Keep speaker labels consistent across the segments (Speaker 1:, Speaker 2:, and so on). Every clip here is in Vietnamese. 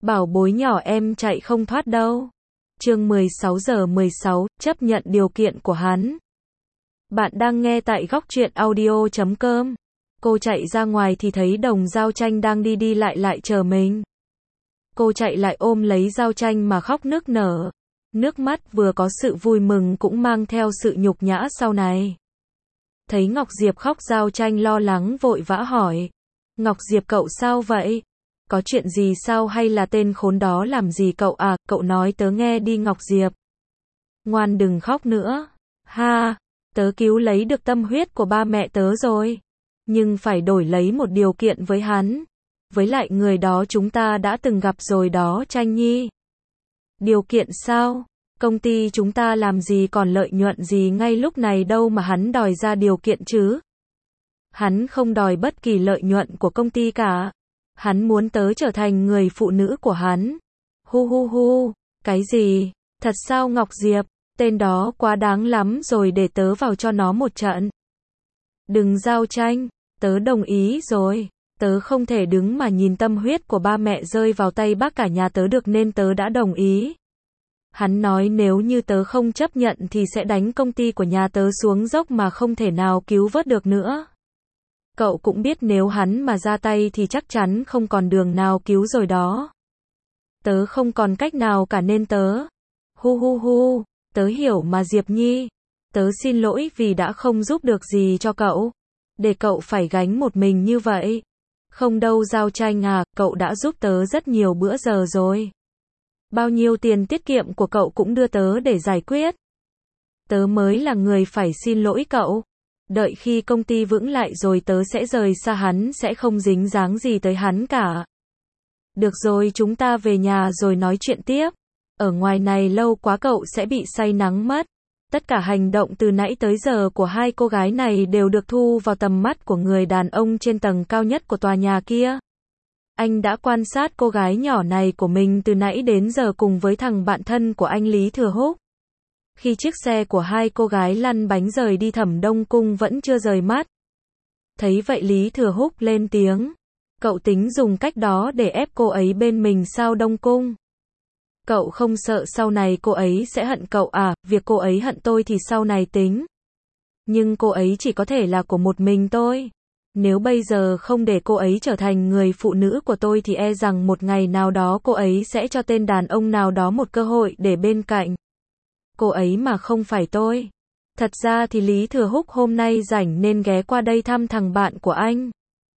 Speaker 1: Bảo bối nhỏ em chạy không thoát đâu. Chương 16:16, chấp nhận điều kiện của hắn. Bạn đang nghe tại Góc Truyện Audio.com. Cô chạy ra ngoài thì thấy Đồng Giao Tranh đang đi đi lại lại chờ mình. Cô chạy lại ôm lấy Giao Tranh mà khóc nức nở. Nước mắt vừa có sự vui mừng cũng mang theo sự nhục nhã sau này. Thấy Ngọc Diệp khóc, Giao Tranh lo lắng vội vã hỏi. Ngọc Diệp cậu sao vậy? Có chuyện gì sao, hay là tên khốn đó làm gì cậu à? Cậu nói tớ nghe đi Ngọc Diệp. Ngoan đừng khóc nữa. Ha, tớ cứu lấy được tâm huyết của ba mẹ tớ rồi. Nhưng phải đổi lấy một điều kiện với hắn. Với lại người đó chúng ta đã từng gặp rồi đó Tranh Nhi. Điều kiện sao? Công ty chúng ta làm gì còn lợi nhuận gì ngay lúc này đâu mà hắn đòi ra điều kiện chứ? Hắn không đòi bất kỳ lợi nhuận của công ty cả. Hắn muốn tớ trở thành người phụ nữ của hắn. Hu hu hu, cái gì? Thật sao Ngọc Diệp? Tên đó quá đáng lắm rồi, để tớ vào cho nó một trận. Đừng Giao Tranh, tớ đồng ý rồi. Tớ không thể đứng mà nhìn tâm huyết của ba mẹ rơi vào tay bác cả nhà tớ được nên tớ đã đồng ý. Hắn nói nếu như tớ không chấp nhận thì sẽ đánh công ty của nhà tớ xuống dốc mà không thể nào cứu vớt được nữa. Cậu cũng biết nếu hắn mà ra tay thì chắc chắn không còn đường nào cứu rồi đó. Tớ không còn cách nào cả nên tớ. Hu hu hu, tớ hiểu mà Diệp Nhi. Tớ xin lỗi vì đã không giúp được gì cho cậu. Để cậu phải gánh một mình như vậy. Không đâu Giao Tranh à, cậu đã giúp tớ rất nhiều bữa giờ rồi. Bao nhiêu tiền tiết kiệm của cậu cũng đưa tớ để giải quyết. Tớ mới là người phải xin lỗi cậu. Đợi khi công ty vững lại rồi tớ sẽ rời xa hắn, sẽ không dính dáng gì tới hắn cả. Được rồi, chúng ta về nhà rồi nói chuyện tiếp. Ở ngoài này lâu quá cậu sẽ bị say nắng mất. Tất cả hành động từ nãy tới giờ của hai cô gái này đều được thu vào tầm mắt của người đàn ông trên tầng cao nhất của tòa nhà kia. Anh đã quan sát cô gái nhỏ này của mình từ nãy đến giờ cùng với thằng bạn thân của anh Lý Thừa Húc. Khi chiếc xe của hai cô gái lăn bánh rời đi, Thẩm Đông Cung vẫn chưa rời mắt. Thấy vậy Lý Thừa Húc lên tiếng. Cậu tính dùng cách đó để ép cô ấy bên mình sao Đông Cung? Cậu không sợ sau này cô ấy sẽ hận cậu à? Việc cô ấy hận tôi thì sau này tính. Nhưng cô ấy chỉ có thể là của một mình tôi. Nếu bây giờ không để cô ấy trở thành người phụ nữ của tôi thì e rằng một ngày nào đó cô ấy sẽ cho tên đàn ông nào đó một cơ hội để bên cạnh. Cô ấy mà không phải tôi. Thật ra thì Lý Thừa Húc hôm nay rảnh nên ghé qua đây thăm thằng bạn của anh.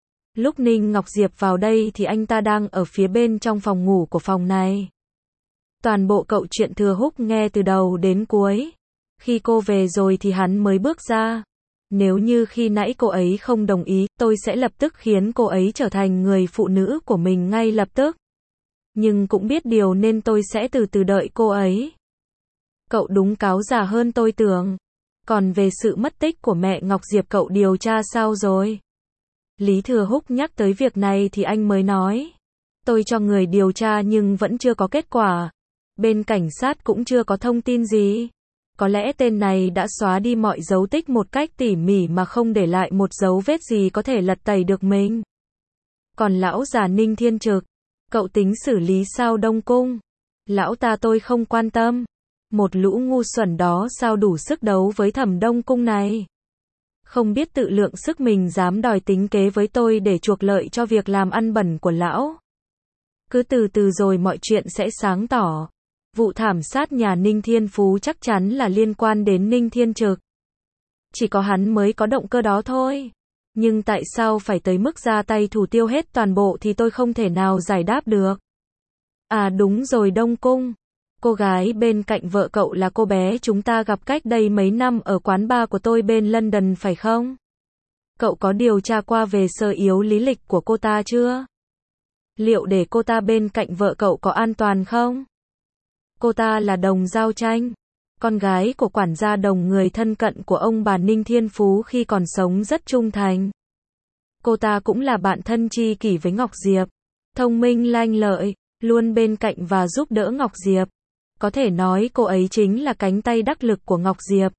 Speaker 1: Lúc Ninh Ngọc Diệp vào đây thì anh ta đang ở phía bên trong phòng ngủ của phòng này. Toàn bộ câu chuyện Thừa Húc nghe từ đầu đến cuối. Khi cô về rồi thì hắn mới bước ra. Nếu như khi nãy cô ấy không đồng ý, tôi sẽ lập tức khiến cô ấy trở thành người phụ nữ của mình ngay lập tức. Nhưng cũng biết điều nên tôi sẽ từ từ đợi cô ấy. Cậu đúng cáo già hơn tôi tưởng. Còn về sự mất tích của mẹ Ngọc Diệp cậu điều tra sao rồi? Lý Thừa Húc nhắc tới việc này thì anh mới nói. Tôi cho người điều tra nhưng vẫn chưa có kết quả. Bên cảnh sát cũng chưa có thông tin gì. Có lẽ tên này đã xóa đi mọi dấu tích một cách tỉ mỉ mà không để lại một dấu vết gì có thể lật tẩy được mình. Còn lão già Ninh Thiên Trực, cậu tính xử lý sao Đông Cung? Lão ta tôi không quan tâm. Một lũ ngu xuẩn đó sao đủ sức đấu với Thẩm Đông Cung này? Không biết tự lượng sức mình dám đòi tính kế với tôi để chuộc lợi cho việc làm ăn bẩn của lão. Cứ từ từ rồi mọi chuyện sẽ sáng tỏ. Vụ thảm sát nhà Ninh Thiên Phú chắc chắn là liên quan đến Ninh Thiên Trực. Chỉ có hắn mới có động cơ đó thôi. Nhưng tại sao phải tới mức ra tay thủ tiêu hết toàn bộ thì tôi không thể nào giải đáp được. À đúng rồi Đông Cung. Cô gái bên cạnh vợ cậu là cô bé chúng ta gặp cách đây mấy năm ở quán bar của tôi bên London phải không? Cậu có điều tra qua về sơ yếu lý lịch của cô ta chưa? Liệu để cô ta bên cạnh vợ cậu có an toàn không? Cô ta là Đồng Giao Tranh, con gái của quản gia Đồng, người thân cận của ông bà Ninh Thiên Phú khi còn sống, rất trung thành. Cô ta cũng là bạn thân tri kỷ với Ngọc Diệp, thông minh lanh lợi, luôn bên cạnh và giúp đỡ Ngọc Diệp. Có thể nói cô ấy chính là cánh tay đắc lực của Ngọc Diệp.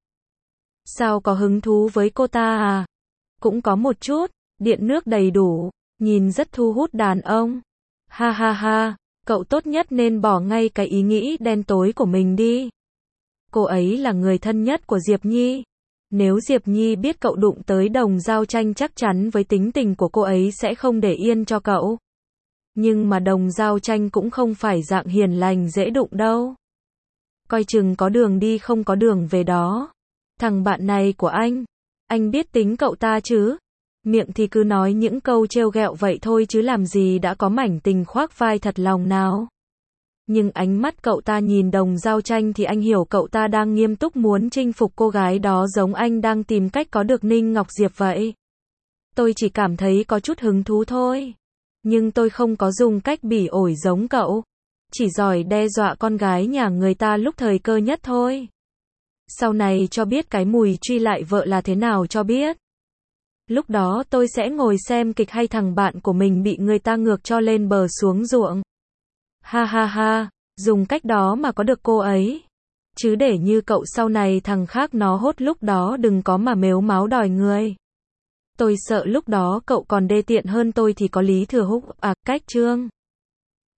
Speaker 1: Sao có hứng thú với cô ta à? Cũng có một chút, điện nước đầy đủ, nhìn rất thu hút đàn ông. Ha ha ha, Cậu tốt nhất nên bỏ ngay cái ý nghĩ đen tối của mình đi. Cô ấy là người thân nhất của Diệp Nhi. Nếu Diệp Nhi biết cậu đụng tới Đồng Giao Tranh chắc chắn với tính tình của cô ấy sẽ không để yên cho cậu. Nhưng mà Đồng Giao Tranh cũng không phải dạng hiền lành dễ đụng đâu. Coi chừng có đường đi không có đường về đó. Thằng bạn này của anh biết tính cậu ta chứ? Miệng thì cứ nói những câu trêu ghẹo vậy thôi chứ làm gì đã có mảnh tình khoác vai thật lòng nào. Nhưng ánh mắt cậu ta nhìn Đồng Giao Tranh thì anh hiểu cậu ta đang nghiêm túc muốn chinh phục cô gái đó giống anh đang tìm cách có được Ninh Ngọc Diệp vậy. Tôi chỉ cảm thấy có chút hứng thú thôi. Nhưng tôi không có dùng cách bỉ ổi giống cậu. Chỉ giỏi đe dọa con gái nhà người ta lúc thời cơ nhất thôi. Sau này cho biết cái mùi truy lại vợ là thế nào cho biết. Lúc đó tôi sẽ ngồi xem kịch hay thằng bạn của mình bị người ta ngược cho lên bờ xuống ruộng. Ha ha ha, dùng cách đó mà có được cô ấy. Chứ để như cậu sau này thằng khác nó hốt lúc đó đừng có mà mếu máo đòi người. Tôi sợ lúc đó cậu còn đê tiện hơn tôi thì có Lý Thừa Húc cách Trương.